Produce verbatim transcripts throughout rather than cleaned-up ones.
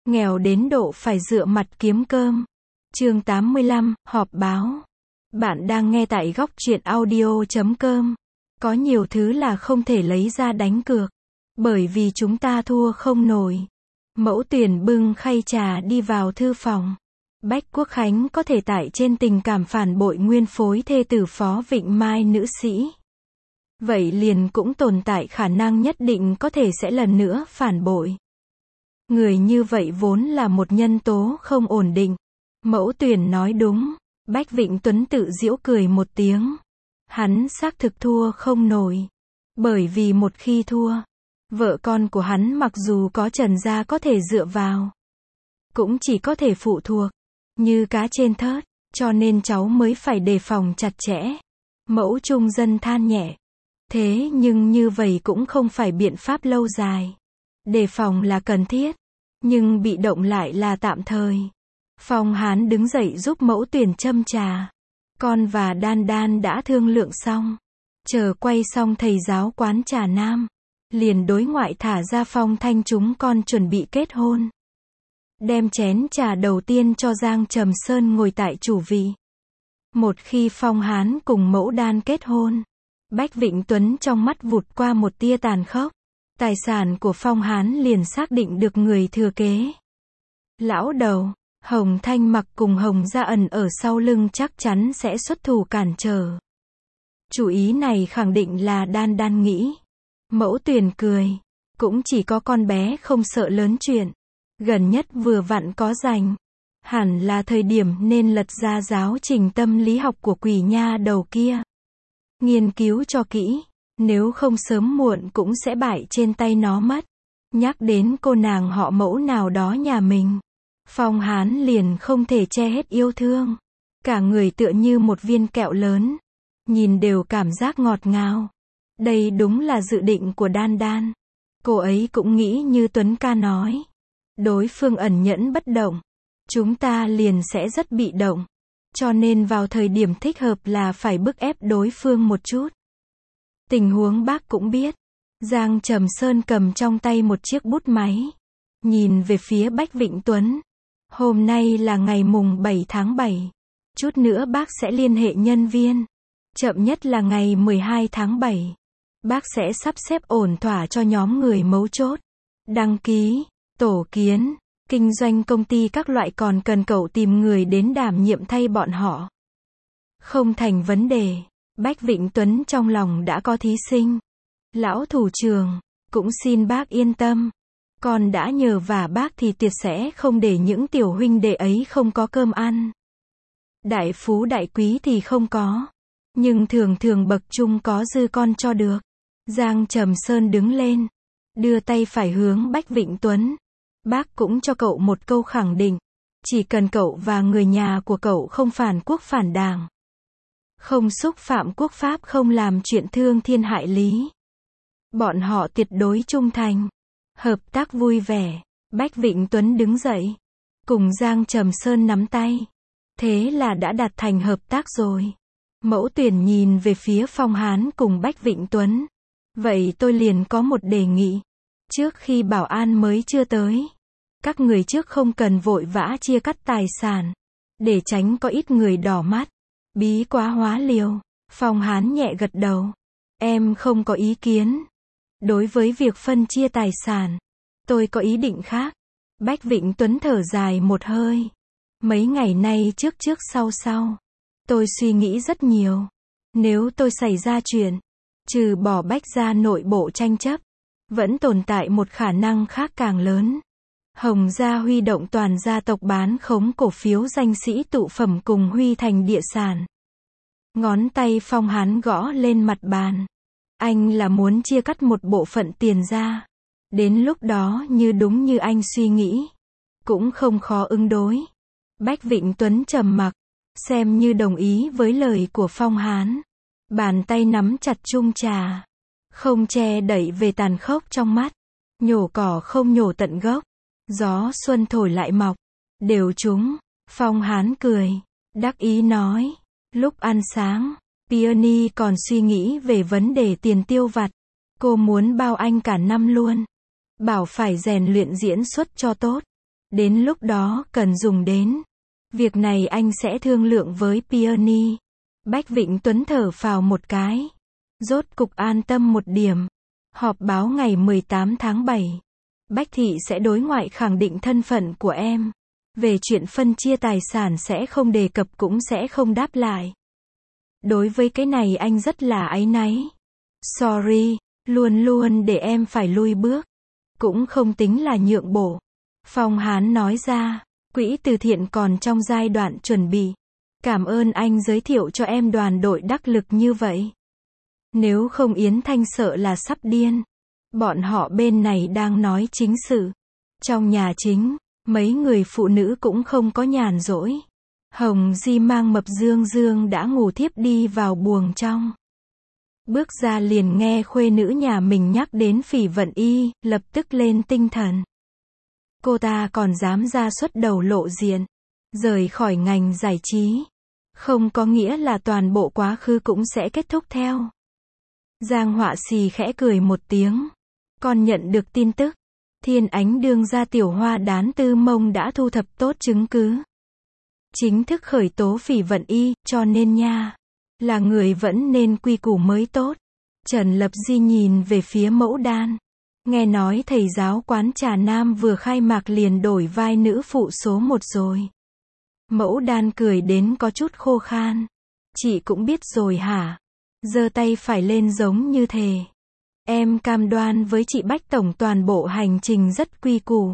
nghèo đến độ phải dựa mặt kiếm cơm. Chương tám mươi lăm, họp báo. Bạn đang nghe tại góc truyện audio chấm com. Có nhiều thứ là không thể lấy ra đánh cược, bởi vì chúng ta thua không nổi. Mẫu Tuyền bưng khay trà đi vào thư phòng. Bách Quốc Khánh có thể tại trên tình cảm phản bội nguyên phối thê tử Phó Vịnh Mai nữ sĩ. Vậy liền cũng tồn tại khả năng nhất định có thể sẽ lần nữa phản bội. Người như vậy vốn là một nhân tố không ổn định. Mẫu Tuyền nói đúng. Bách Vịnh Tuấn tự giễu cười một tiếng. Hắn xác thực thua không nổi. Bởi vì một khi thua, vợ con của hắn mặc dù có Trần gia có thể dựa vào, cũng chỉ có thể phụ thuộc như cá trên thớt, cho nên cháu mới phải đề phòng chặt chẽ. Mẫu Trung Dân than nhẹ. Thế nhưng như vậy cũng không phải biện pháp lâu dài. Đề phòng là cần thiết, nhưng bị động lại là tạm thời. Phong Hán đứng dậy giúp Mẫu Tuyền châm trà. Con và Đan Đan đã thương lượng xong. Chờ quay xong thầy giáo quán trà Nam, liền đối ngoại thả ra phong thanh chúng con chuẩn bị kết hôn. Đem chén trà đầu tiên cho Giang Trầm Sơn ngồi tại chủ vị. Một khi Phong Hán cùng Mẫu Đan kết hôn, Bách Vịnh Tuấn trong mắt vụt qua một tia tàn khốc. Tài sản của Phong Hán liền xác định được người thừa kế. Lão đầu, Hồng Thanh Mặc cùng Hồng Gia Ẩn ở sau lưng chắc chắn sẽ xuất thủ cản trở. Chủ ý này khẳng định là Đan Đan nghĩ. Mẫu Tuyền cười. Cũng chỉ có con bé không sợ lớn chuyện. Gần nhất vừa vặn có rảnh. Hẳn là thời điểm nên lật ra giáo trình tâm lý học của quỷ nha đầu kia. Nghiên cứu cho kỹ. Nếu không sớm muộn cũng sẽ bại trên tay nó mất. Nhắc đến cô nàng họ Mẫu nào đó nhà mình, Phong Hán liền không thể che hết yêu thương. Cả người tựa như một viên kẹo lớn. Nhìn đều cảm giác ngọt ngào. Đây đúng là dự định của Đan Đan. Cô ấy cũng nghĩ như Tuấn ca nói. Đối phương ẩn nhẫn bất động, chúng ta liền sẽ rất bị động. Cho nên vào thời điểm thích hợp là phải bức ép đối phương một chút. Tình huống bác cũng biết. Giang Trầm Sơn cầm trong tay một chiếc bút máy. Nhìn về phía Bách Vịnh Tuấn. Hôm nay là ngày mùng bảy tháng bảy. Chút nữa bác sẽ liên hệ nhân viên. Chậm nhất là ngày mười hai tháng bảy. Bác sẽ sắp xếp ổn thỏa cho nhóm người mấu chốt. Đăng ký, tổ kiến, kinh doanh công ty các loại, còn cần cậu tìm người đến đảm nhiệm thay bọn họ. Không thành vấn đề. Bách Vịnh Tuấn trong lòng đã có thí sinh. Lão thủ trưởng, cũng xin bác yên tâm. Con đã nhờ vả bác thì tuyệt sẽ không để những tiểu huynh đệ ấy không có cơm ăn. Đại phú đại quý thì không có. Nhưng thường thường bậc trung có dư con cho được. Giang Trầm Sơn đứng lên. Đưa tay phải hướng Bách Vịnh Tuấn. Bác cũng cho cậu một câu khẳng định. Chỉ cần cậu và người nhà của cậu không phản quốc phản đảng. Không xúc phạm quốc pháp, không làm chuyện thương thiên hại lý. Bọn họ tuyệt đối trung thành. Hợp tác vui vẻ. Bách Vịnh Tuấn đứng dậy. Cùng Giang Trầm Sơn nắm tay. Thế là đã đạt thành hợp tác rồi. Mẫu Tuyền nhìn về phía Phong Hán cùng Bách Vịnh Tuấn. Vậy tôi liền có một đề nghị. Trước khi bảo an mới chưa tới, các người trước không cần vội vã chia cắt tài sản. Để tránh có ít người đỏ mắt. Bí quá hóa liều. Phong Hán nhẹ gật đầu. Em không có ý kiến. Đối với việc phân chia tài sản, tôi có ý định khác. Bách Vịnh Tuấn thở dài một hơi. Mấy ngày nay trước trước sau sau, tôi suy nghĩ rất nhiều. Nếu tôi xảy ra chuyện, trừ bỏ Bách gia nội bộ tranh chấp, vẫn tồn tại một khả năng khác càng lớn. Hồng gia huy động toàn gia tộc bán khống cổ phiếu danh sĩ tụ phẩm cùng Huy Thành địa sản. Ngón tay Phong Hán gõ lên mặt bàn. Anh là muốn chia cắt một bộ phận tiền ra. Đến lúc đó như đúng như anh suy nghĩ, cũng không khó ứng đối. Bách Vịnh Tuấn trầm mặc, xem như đồng ý với lời của Phong Hán. Bàn tay nắm chặt chung trà, không che đậy về tàn khốc trong mắt. Nhổ cỏ không nhổ tận gốc. Gió xuân thổi lại mọc. Đều trúng. Phong Hán cười, đắc ý nói. Lúc ăn sáng, Peony còn suy nghĩ về vấn đề tiền tiêu vặt. Cô muốn bao anh cả năm luôn. Bảo phải rèn luyện diễn xuất cho tốt. Đến lúc đó cần dùng đến. Việc này anh sẽ thương lượng với Peony. Bách Vịnh Tuấn thở phào một cái. Rốt cục an tâm một điểm. Họp báo ngày mười tám tháng bảy. Bách Thị sẽ đối ngoại khẳng định thân phận của em. Về chuyện phân chia tài sản sẽ không đề cập cũng sẽ không đáp lại. Đối với cái này anh rất là áy náy. Sorry, luôn luôn để em phải lui bước. Cũng không tính là nhượng bộ. Phong Hán nói ra, quỹ từ thiện còn trong giai đoạn chuẩn bị. Cảm ơn anh giới thiệu cho em đoàn đội đắc lực như vậy. Nếu không Yến Thanh sợ là sắp điên. Bọn họ bên này đang nói chính sự. Trong nhà chính, mấy người phụ nữ cũng không có nhàn rỗi. Hồng Di mang Mập Dương Dương đã ngủ thiếp đi vào buồng trong. Bước ra liền nghe khuê nữ nhà mình nhắc đến Phỉ Vận Y, lập tức lên tinh thần. Cô ta còn dám ra xuất đầu lộ diện, rời khỏi ngành giải trí. Không có nghĩa là toàn bộ quá khứ cũng sẽ kết thúc theo. Giang Họa xì khẽ cười một tiếng. Còn nhận được tin tức. Thiên Ánh đương gia tiểu hoa đán Tư Mông đã thu thập tốt chứng cứ. Chính thức khởi tố Phỉ Vận Y, cho nên nha. Là người vẫn nên quy củ mới tốt. Trần Lập Di nhìn về phía Mẫu Đan. Nghe nói thầy giáo quán trà nam vừa khai mạc liền đổi vai nữ phụ số một rồi. Mẫu Đan cười đến có chút khô khan. Chị cũng biết rồi hả? Giơ tay phải lên giống như thề. Em cam đoan với chị Bách Tổng toàn bộ hành trình rất quy củ.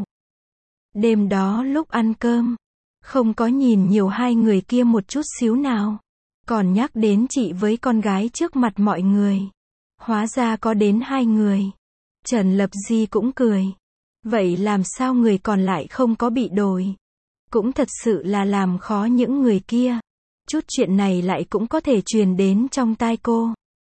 Đêm đó lúc ăn cơm, không có nhìn nhiều hai người kia một chút xíu nào. Còn nhắc đến chị với con gái trước mặt mọi người. Hóa ra có đến hai người. Trần Lập Di cũng cười. Vậy làm sao người còn lại không có bị đổi? Cũng thật sự là làm khó những người kia. Chút chuyện này lại cũng có thể truyền đến trong tai cô.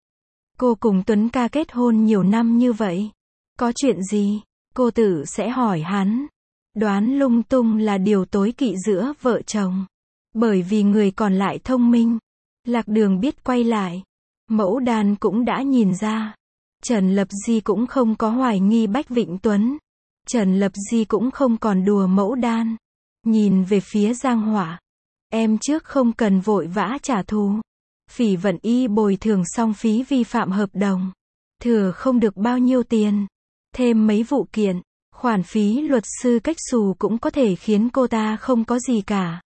Cô cùng Tuấn ca kết hôn nhiều năm như vậy. Có chuyện gì? Cô tự sẽ hỏi hắn. Đoán lung tung là điều tối kỵ giữa vợ chồng. Bởi vì người còn lại thông minh. Lạc Đường biết quay lại. Mẫu Đan cũng đã nhìn ra. Trần Lập Di cũng không có hoài nghi Bách Vịnh Tuấn. Trần Lập Di cũng không còn đùa Mẫu Đan. Nhìn về phía Giang Họa. Em trước không cần vội vã trả thù. Phỉ Vận Y bồi thường xong phí vi phạm hợp đồng. Thừa không được bao nhiêu tiền. Thêm mấy vụ kiện. Khoản phí luật sư cách xù cũng có thể khiến cô ta không có gì cả.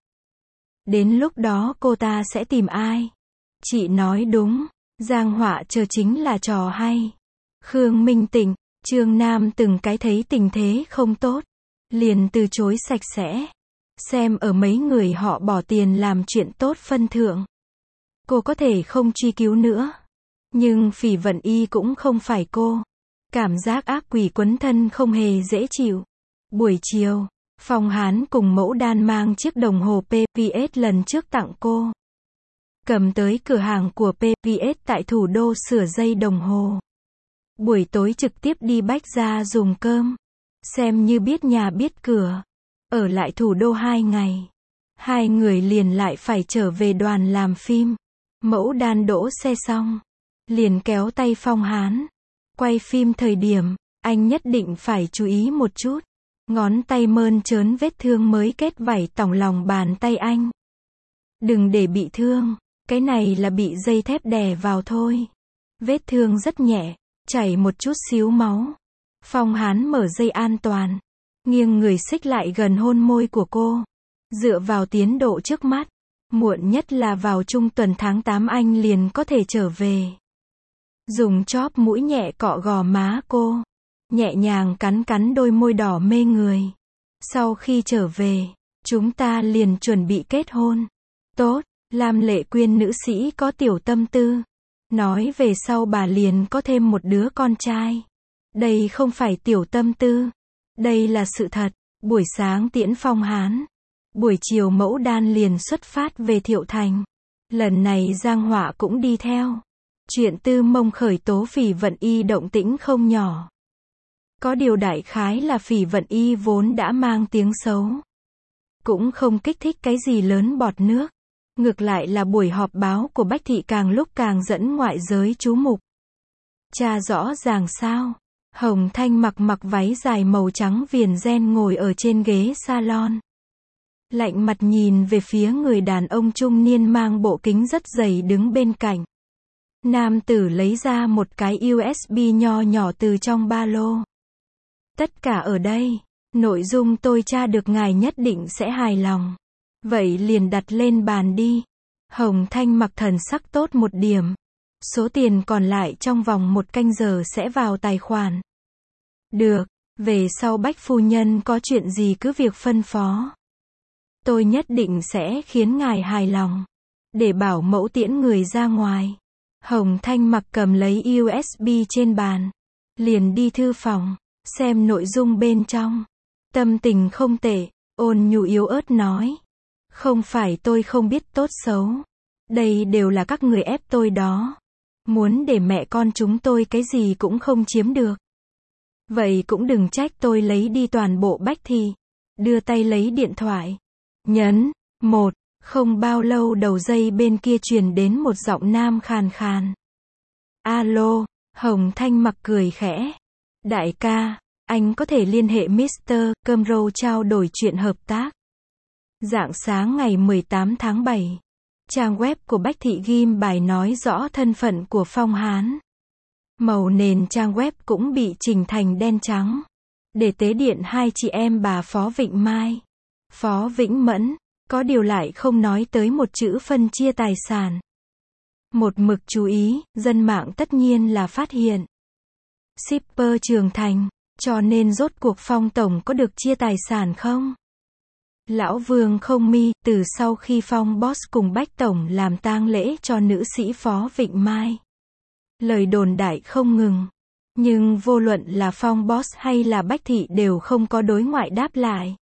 Đến lúc đó cô ta sẽ tìm ai? Chị nói đúng. Giang Họa chờ chính là trò hay. Khương Minh Tịnh, Trương Nam từng cái thấy tình thế không tốt. Liền từ chối sạch sẽ. Xem ở mấy người họ bỏ tiền làm chuyện tốt phân thượng. Cô có thể không truy cứu nữa. Nhưng Phỉ Vận Y cũng không phải cô. Cảm giác ác quỷ quấn thân không hề dễ chịu. Buổi chiều, Phong Hán cùng Mẫu Đan mang chiếc đồng hồ pê vê ét lần trước tặng cô. Cầm tới cửa hàng của pê vê ét tại thủ đô sửa dây đồng hồ. Buổi tối trực tiếp đi Bách Gia dùng cơm. Xem như biết nhà biết cửa. Ở lại thủ đô hai ngày. Hai người liền lại phải trở về đoàn làm phim. Mẫu Đan đỗ xe xong. Liền kéo tay Phong Hán. Quay phim thời điểm, anh nhất định phải chú ý một chút. Ngón tay mơn trớn vết thương mới kết vảy tỏng lòng bàn tay anh. Đừng để bị thương. Cái này là bị dây thép đè vào thôi. Vết thương rất nhẹ. Chảy một chút xíu máu. Phong Hán mở dây an toàn. Nghiêng người xích lại gần hôn môi của cô. Dựa vào tiến độ trước mắt. Muộn nhất là vào trung tuần tháng tám anh liền có thể trở về. Dùng chóp mũi nhẹ cọ gò má cô. Nhẹ nhàng cắn cắn đôi môi đỏ mê người. Sau khi trở về, chúng ta liền chuẩn bị kết hôn. Tốt, Lam Lệ Quyên nữ sĩ có tiểu tâm tư. Nói về sau bà liền có thêm một đứa con trai. Đây không phải tiểu tâm tư. Đây là sự thật. Buổi sáng tiễn Phong Hán. Buổi chiều Mẫu Đan liền xuất phát về Thiệu Thành. Lần này Giang Họa cũng đi theo. Chuyện Tư Mông khởi tố Phỉ Vận Y động tĩnh không nhỏ. Có điều đại khái là Phỉ Vận Y vốn đã mang tiếng xấu. Cũng không kích thích cái gì lớn bọt nước. Ngược lại là buổi họp báo của Bách Thị càng lúc càng dẫn ngoại giới chú mục. Cha rõ ràng sao? Hồng Thanh mặc mặc váy dài màu trắng viền ren ngồi ở trên ghế salon. Lạnh mặt nhìn về phía người đàn ông trung niên mang bộ kính rất dày đứng bên cạnh. Nam tử lấy ra một cái u ét bê nho nhỏ từ trong ba lô. Tất cả ở đây. Nội dung tôi tra được ngài nhất định sẽ hài lòng. Vậy liền đặt lên bàn đi. Hồng Thanh mặc thần sắc tốt một điểm. Số tiền còn lại trong vòng một canh giờ sẽ vào tài khoản. Được, về sau Bách phu nhân có chuyện gì cứ việc phân phó. Tôi nhất định sẽ khiến ngài hài lòng. Để bảo mẫu tiễn người ra ngoài. Hồng Thanh mặc cầm lấy u ét bê trên bàn. Liền đi thư phòng, xem nội dung bên trong. Tâm tình không tệ, ôn nhu yếu ớt nói. Không phải tôi không biết tốt xấu. Đây đều là các người ép tôi đó. Muốn để mẹ con chúng tôi cái gì cũng không chiếm được. Vậy cũng đừng trách tôi lấy đi toàn bộ Bách Thị. Đưa tay lấy điện thoại. Nhấn, một, không bao lâu đầu dây bên kia truyền đến một giọng nam khàn khàn. Alo, Hồng Thanh mặc cười khẽ. Đại ca, anh có thể liên hệ mít tơ Cumrow trao đổi chuyện hợp tác. Rạng sáng ngày mười tám tháng bảy. Trang web của Bách Thị ghim bài nói rõ thân phận của Phong Hán. Màu nền trang web cũng bị chỉnh thành đen trắng. Để tế điện hai chị em bà Phó Vịnh Mai, Phó Vĩnh Mẫn, có điều lại không nói tới một chữ phân chia tài sản. Một mực chú ý, dân mạng tất nhiên là phát hiện. Shipper trưởng thành, cho nên rốt cuộc Phong Tổng có được chia tài sản không? Lão Vương không mi, từ sau khi Phong Boss cùng Bách Tổng làm tang lễ cho nữ sĩ Phó Vịnh Mai. Lời đồn đại không ngừng. Nhưng vô luận là Phong Boss hay là Bách Thị đều không có đối ngoại đáp lại.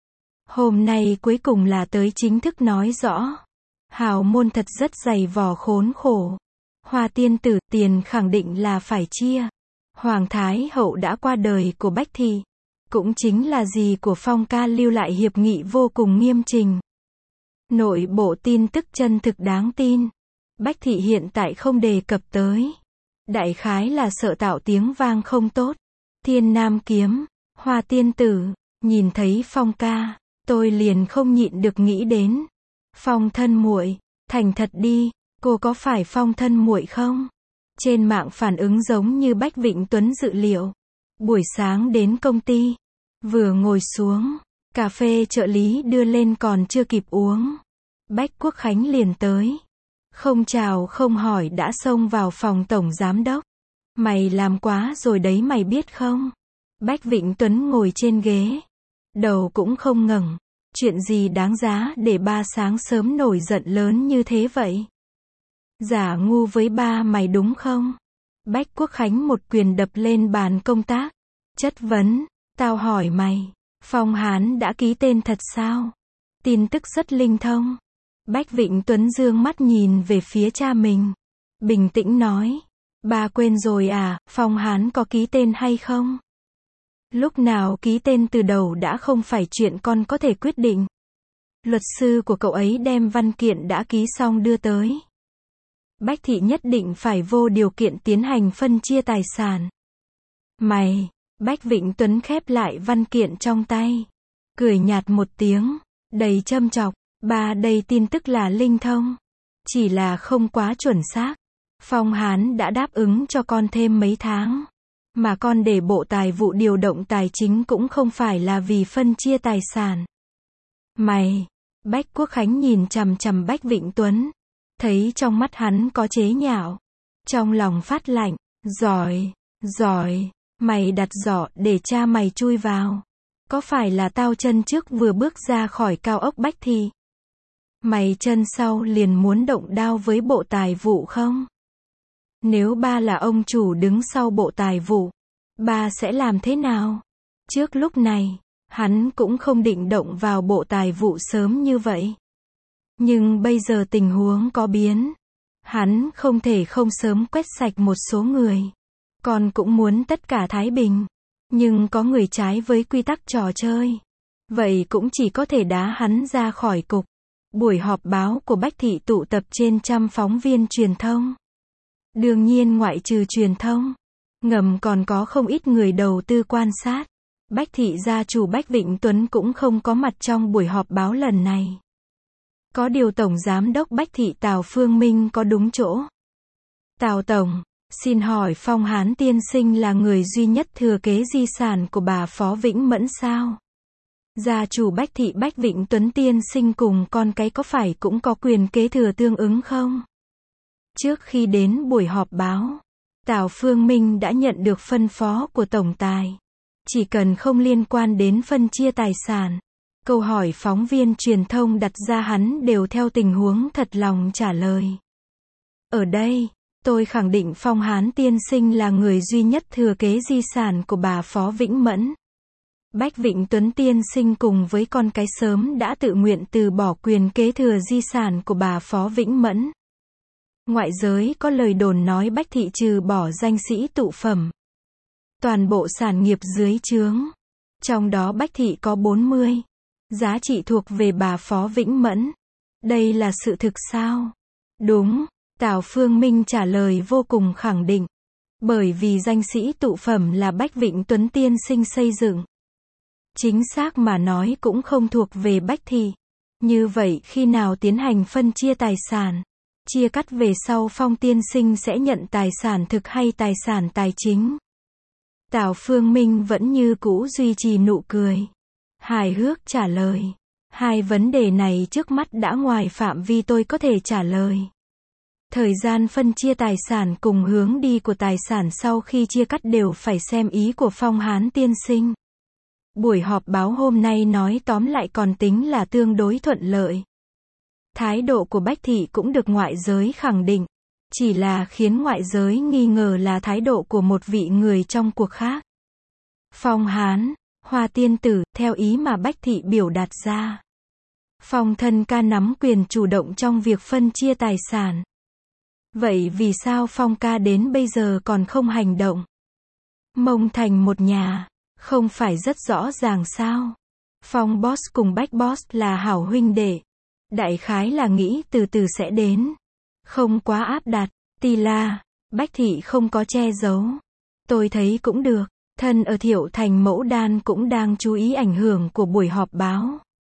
Hôm nay cuối cùng là tới chính thức nói rõ. Hào môn thật rất dày vò khốn khổ. Hoa tiên tử, tiền khẳng định là phải chia. Hoàng Thái Hậu đã qua đời của Bách Thị. Cũng chính là dì của Phong ca lưu lại hiệp nghị vô cùng nghiêm trình. Nội bộ tin tức chân thực đáng tin. Bách Thị hiện tại không đề cập tới. Đại khái là sợ tạo tiếng vang không tốt. Thiên Nam Kiếm, Hoa tiên tử, nhìn thấy Phong ca, tôi liền không nhịn được nghĩ đến. Phong thân muội, thành thật đi, cô có phải Phong thân muội không? Trên mạng phản ứng giống như Bách Vịnh Tuấn dự liệu. Buổi sáng đến công ty, vừa ngồi xuống, cà phê trợ lý đưa lên còn chưa kịp uống. Bách Quốc Khánh liền tới. Không chào không hỏi đã xông vào phòng tổng giám đốc. Mày làm quá rồi đấy mày biết không? Bách Vịnh Tuấn ngồi trên ghế. Đầu cũng không ngẩng. Chuyện gì đáng giá để ba sáng sớm nổi giận lớn như thế vậy? Giả ngu với ba mày đúng không? Bách Quốc Khánh một quyền đập lên bàn công tác. Chất vấn, tao hỏi mày, Phong Hán đã ký tên thật sao? Tin tức rất linh thông. Bách Vịnh Tuấn dương mắt nhìn về phía cha mình. Bình tĩnh nói, ba quên rồi à, Phong Hán có ký tên hay không? Lúc nào ký tên từ đầu đã không phải chuyện con có thể quyết định. Luật sư của cậu ấy đem văn kiện đã ký xong đưa tới. Bách Thị nhất định phải vô điều kiện tiến hành phân chia tài sản. Mày, Bách Vịnh Tuấn khép lại văn kiện trong tay. Cười nhạt một tiếng, đầy châm chọc. Ba đây tin tức là linh thông. Chỉ là không quá chuẩn xác. Phong Hán đã đáp ứng cho con thêm mấy tháng. Mà con để bộ tài vụ điều động tài chính cũng không phải là vì phân chia tài sản. Mày, Bách Quốc Khánh nhìn chằm chằm Bách Vịnh Tuấn. Thấy trong mắt hắn có chế nhạo. Trong lòng phát lạnh. Giỏi, giỏi, mày đặt giỏ để cha mày chui vào. Có phải là tao chân trước vừa bước ra khỏi cao ốc Bách Thị? Mày chân sau liền muốn động đao với bộ tài vụ không? Nếu ba là ông chủ đứng sau bộ tài vụ, ba sẽ làm thế nào? Trước lúc này, hắn cũng không định động vào bộ tài vụ sớm như vậy. Nhưng bây giờ tình huống có biến. Hắn không thể không sớm quét sạch một số người. Con cũng muốn tất cả thái bình. Nhưng có người trái với quy tắc trò chơi. Vậy cũng chỉ có thể đá hắn ra khỏi cục. Buổi họp báo của Bách Thị tụ tập trên trăm phóng viên truyền thông. Đương nhiên ngoại trừ truyền thông, Ngầm còn có không ít người đầu tư quan sát. Bách thị gia chủ Bách Vịnh Tuấn cũng không có mặt trong buổi họp báo lần này. Có điều Tổng Giám đốc Bách thị Tào Phương Minh có đúng chỗ. Tào Tổng, xin hỏi Phong Hán tiên sinh là người duy nhất thừa kế di sản của bà Phó Vĩnh Mẫn sao? Gia chủ Bách thị Bách Vịnh Tuấn tiên sinh cùng con cái có phải cũng có quyền kế thừa tương ứng không? Trước khi đến buổi họp báo, Tào Phương Minh đã nhận được phân phó của Tổng Tài. Chỉ cần không liên quan đến phân chia tài sản, câu hỏi phóng viên truyền thông đặt ra hắn đều theo tình huống thật lòng trả lời. Ở đây, tôi khẳng định Phong Hán tiên sinh là người duy nhất thừa kế di sản của bà Phó Vĩnh Mẫn. Bách Vịnh Tuấn tiên sinh cùng với con cái sớm đã tự nguyện từ bỏ quyền kế thừa di sản của bà Phó Vĩnh Mẫn. Ngoại giới có lời đồn nói Bách thị trừ bỏ danh sĩ tụ phẩm, toàn bộ sản nghiệp dưới trướng, trong đó Bách thị có bốn mươi, giá trị thuộc về bà Phó Vĩnh Mẫn. Đây là sự thực sao? Đúng, Tào Phương Minh trả lời vô cùng khẳng định. Bởi vì danh sĩ tụ phẩm là Bách Vịnh Tuấn tiên sinh xây dựng. Chính xác mà nói cũng không thuộc về Bách thị. Như vậy khi nào tiến hành phân chia tài sản? Chia cắt về sau Phong tiên sinh sẽ nhận tài sản thực hay tài sản tài chính? Tào Phương Minh vẫn như cũ duy trì nụ cười. Hài hước trả lời. Hai vấn đề này trước mắt đã ngoài phạm vi tôi có thể trả lời. Thời gian phân chia tài sản cùng hướng đi của tài sản sau khi chia cắt đều phải xem ý của Phong Hán tiên sinh. Buổi họp báo hôm nay nói tóm lại còn tính là tương đối thuận lợi. Thái độ của Bách thị cũng được ngoại giới khẳng định. Chỉ là khiến ngoại giới nghi ngờ là thái độ của một vị người trong cuộc khác. Phong Hán, Hoa tiên tử, theo ý mà Bách thị biểu đạt ra. Phong thân ca nắm quyền chủ động trong việc phân chia tài sản. Vậy vì sao Phong ca đến bây giờ còn không hành động? Mông thành một nhà, không phải rất rõ ràng sao? Phong boss cùng Bách boss là hảo huynh đệ. Đại khái là nghĩ từ từ sẽ đến. Không quá áp đặt. Tila, Bách thị không có che giấu. Tôi thấy cũng được. Thân ở Thiệu Thành Mẫu Đan cũng đang chú ý ảnh hưởng của buổi họp báo.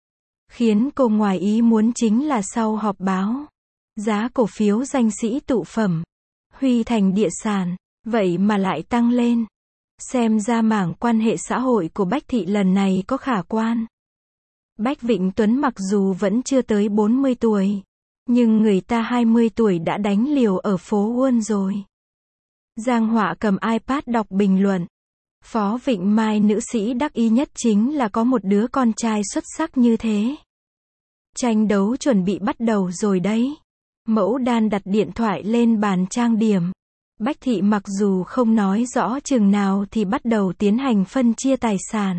Khiến cô ngoài ý muốn chính là sau họp báo, giá cổ phiếu danh sĩ tụ phẩm, Huy Thành địa sản, vậy mà lại tăng lên. Xem ra mảng quan hệ xã hội của Bách thị lần này có khả quan. Bách Vịnh Tuấn mặc dù vẫn chưa tới bốn mươi tuổi, nhưng người ta hai mươi tuổi đã đánh liều ở phố Wall rồi. Giang Họa cầm iPad đọc bình luận. Phó Vịnh Mai nữ sĩ đắc ý nhất chính là có một đứa con trai xuất sắc như thế. Tranh đấu chuẩn bị bắt đầu rồi đấy. Mẫu Đan đặt điện thoại lên bàn trang điểm. Bách thị mặc dù không nói rõ chừng nào thì bắt đầu tiến hành phân chia tài sản.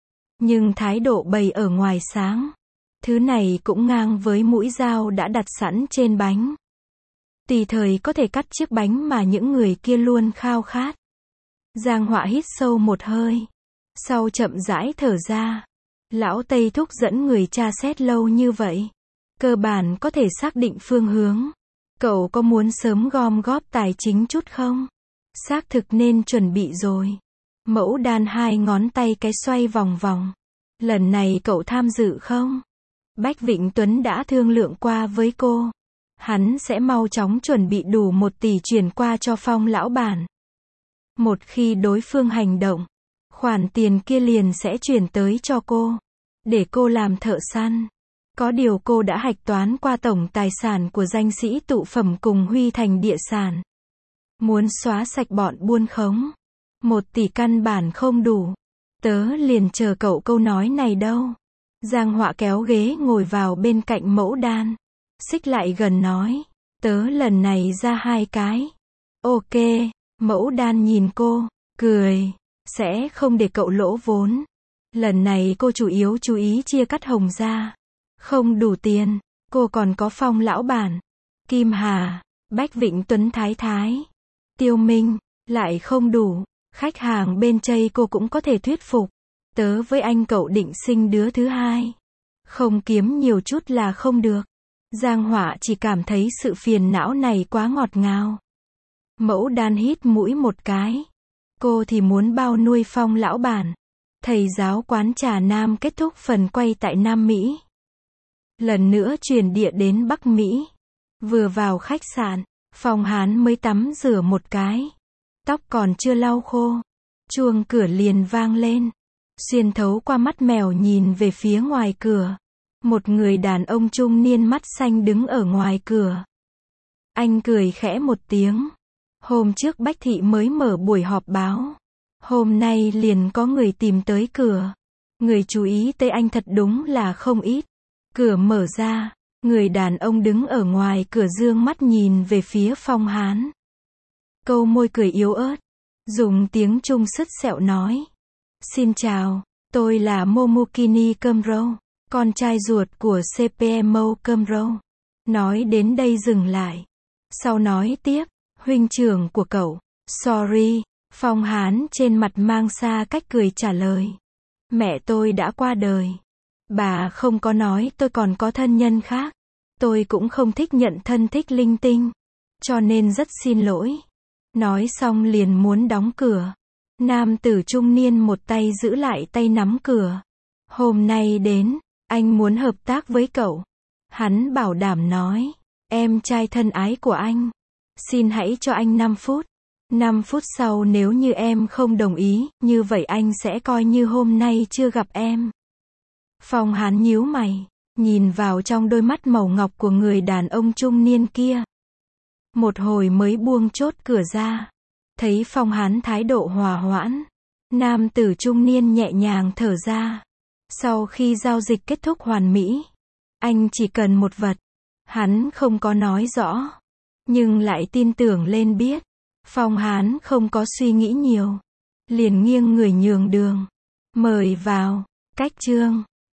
Nhưng thái độ bày ở ngoài sáng. Thứ này cũng ngang với mũi dao đã đặt sẵn trên bánh. Tùy thời có thể cắt chiếc bánh mà những người kia luôn khao khát. Giang Họa hít sâu một hơi. Sau chậm rãi thở ra. Lão Tây Thúc dẫn người tra xét lâu như vậy. Cơ bản có thể xác định phương hướng. Cậu có muốn sớm gom góp tài chính chút không? Xác thực nên chuẩn bị rồi. Mẫu Đan hai ngón tay cái xoay vòng vòng. Lần này cậu tham dự không? Bách Vịnh Tuấn đã thương lượng qua với cô. Hắn sẽ mau chóng chuẩn bị đủ một tỷ chuyển qua cho Phong lão bản. Một khi đối phương hành động, khoản tiền kia liền sẽ chuyển tới cho cô. Để cô làm thợ săn. Có điều cô đã hạch toán qua tổng tài sản của danh sĩ tụ phẩm cùng Huy Thành địa sản. Muốn xóa sạch bọn buôn khống. Một tỷ căn bản không đủ. Tớ liền chờ cậu câu nói này đâu. Giang Họa kéo ghế ngồi vào bên cạnh Mẫu Đan. Xích lại gần nói. Tớ lần này ra hai cái. Ok. Mẫu Đan nhìn cô, cười. Sẽ không để cậu lỗ vốn. Lần này cô chủ yếu chú ý chia cắt Hồng ra. Không đủ tiền. Cô còn có Phong lão bản, Kim Hà, Bách Vịnh Tuấn thái thái, Tiêu Minh. Lại không đủ. Khách hàng bên Chây cô cũng có thể thuyết phục. Tớ với anh cậu định sinh đứa thứ hai. Không kiếm nhiều chút là không được. Giang Họa chỉ cảm thấy sự phiền não này quá ngọt ngào. Mẫu Đan hít mũi một cái. Cô thì muốn bao nuôi Phong lão bản. Thầy giáo quán trà Nam kết thúc phần quay tại Nam Mỹ. Lần nữa chuyển địa đến Bắc Mỹ. Vừa vào khách sạn, Phong Hán mới tắm rửa một cái. Tóc còn chưa lau khô. Chuông cửa liền vang lên. Xuyên thấu qua mắt mèo nhìn về phía ngoài cửa. Một người đàn ông trung niên mắt xanh đứng ở ngoài cửa. Anh cười khẽ một tiếng. Hôm trước Bách Thị mới mở buổi họp báo. Hôm nay liền có người tìm tới cửa. Người chú ý tới anh thật đúng là không ít. Cửa mở ra, người đàn ông đứng ở ngoài cửa dương mắt nhìn về phía Phong Hán. Câu môi cười yếu ớt, dùng tiếng Trung sứt sẹo nói. Xin chào, tôi là Momokini Komro, con trai ruột của xê pê em o Komro. Nói đến đây dừng lại. Sau nói tiếp, huynh trưởng của cậu. Sorry, Phong Hán trên mặt mang xa cách cười trả lời. Mẹ tôi đã qua đời. Bà không có nói tôi còn có thân nhân khác. Tôi cũng không thích nhận thân thích linh tinh. Cho nên rất xin lỗi. Nói xong liền muốn đóng cửa. Nam tử trung niên một tay giữ lại tay nắm cửa. Hôm nay đến, anh muốn hợp tác với cậu. Hắn bảo đảm nói. Em trai thân ái của anh. Xin hãy cho anh năm phút. năm phút sau nếu như em không đồng ý, như vậy anh sẽ coi như hôm nay chưa gặp em. Phong Hán nhíu mày, nhìn vào trong đôi mắt màu ngọc của người đàn ông trung niên kia. Một hồi mới buông chốt cửa ra. Thấy Phong Hán thái độ hòa hoãn. Nam tử trung niên nhẹ nhàng thở ra. Sau khi giao dịch kết thúc hoàn mỹ, anh chỉ cần một vật. Hắn không có nói rõ, nhưng lại tin tưởng lên biết. Phong Hán không có suy nghĩ nhiều. Liền nghiêng người nhường đường. Mời vào. Cách chương